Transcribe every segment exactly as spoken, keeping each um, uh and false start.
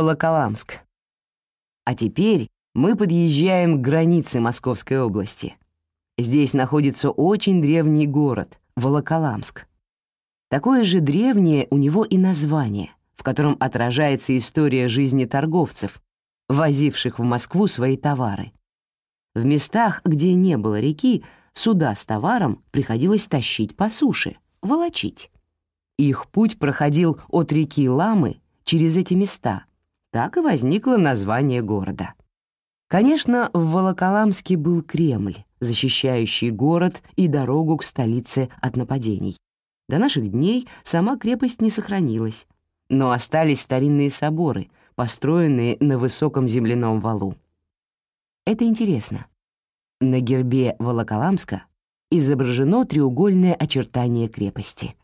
Волоколамск. А теперь мы подъезжаем к границе Московской области. Здесь находится очень древний город — Волоколамск. Такое же древнее у него и название, в котором отражается история жизни торговцев, возивших в Москву свои товары. В местах, где не было реки, суда с товаром приходилось тащить по суше, волочить. Их путь проходил от реки Ламы через эти места. Так и возникло название города. Конечно, в Волоколамске был Кремль, защищающий город и дорогу к столице от нападений. До наших дней сама крепость не сохранилась, но остались старинные соборы, построенные на высоком земляном валу. Это интересно. На гербе Волоколамска изображено треугольное очертание крепости.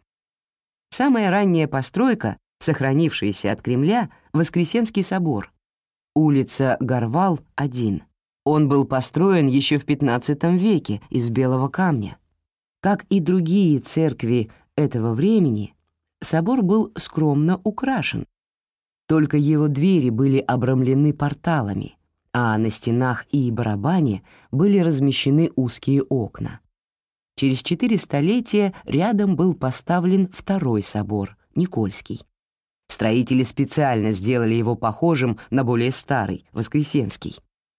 Самая ранняя постройка, сохранившаяся от Кремля, — Воскресенский собор, улица Горвал, один. Он был построен еще в пятнадцатом веке из белого камня. Как и другие церкви этого времени, собор был скромно украшен. Только его двери были обрамлены порталами, а на стенах и барабане были размещены узкие окна. Через четыре столетия рядом был поставлен второй собор, Никольский. Строители специально сделали его похожим на более старый, Воскресенский.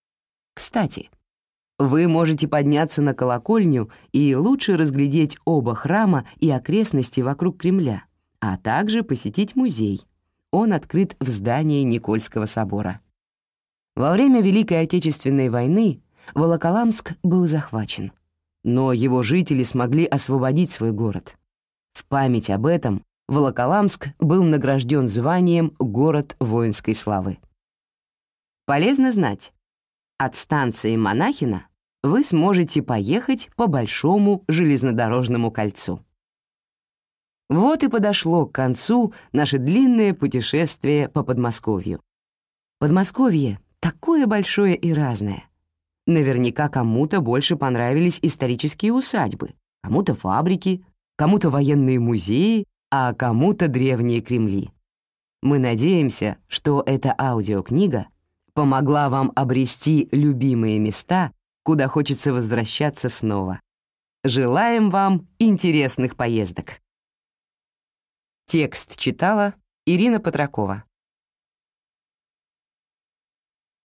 Кстати, вы можете подняться на колокольню и лучше разглядеть оба храма и окрестности вокруг Кремля, а также посетить музей. Он открыт в здании Никольского собора. Во время Великой Отечественной войны Волоколамск был захвачен, но его жители смогли освободить свой город. В память об этом Волоколамск был награжден званием «Город воинской славы». Полезно знать, от станции Монахино вы сможете поехать по Большому железнодорожному кольцу. Вот и подошло к концу наше длинное путешествие по Подмосковью. Подмосковье такое большое и разное. Наверняка кому-то больше понравились исторические усадьбы, кому-то фабрики, кому-то военные музеи, а кому-то древние Кремли. Мы надеемся, что эта аудиокнига помогла вам обрести любимые места, куда хочется возвращаться снова. Желаем вам интересных поездок. Текст читала Ирина Патракова.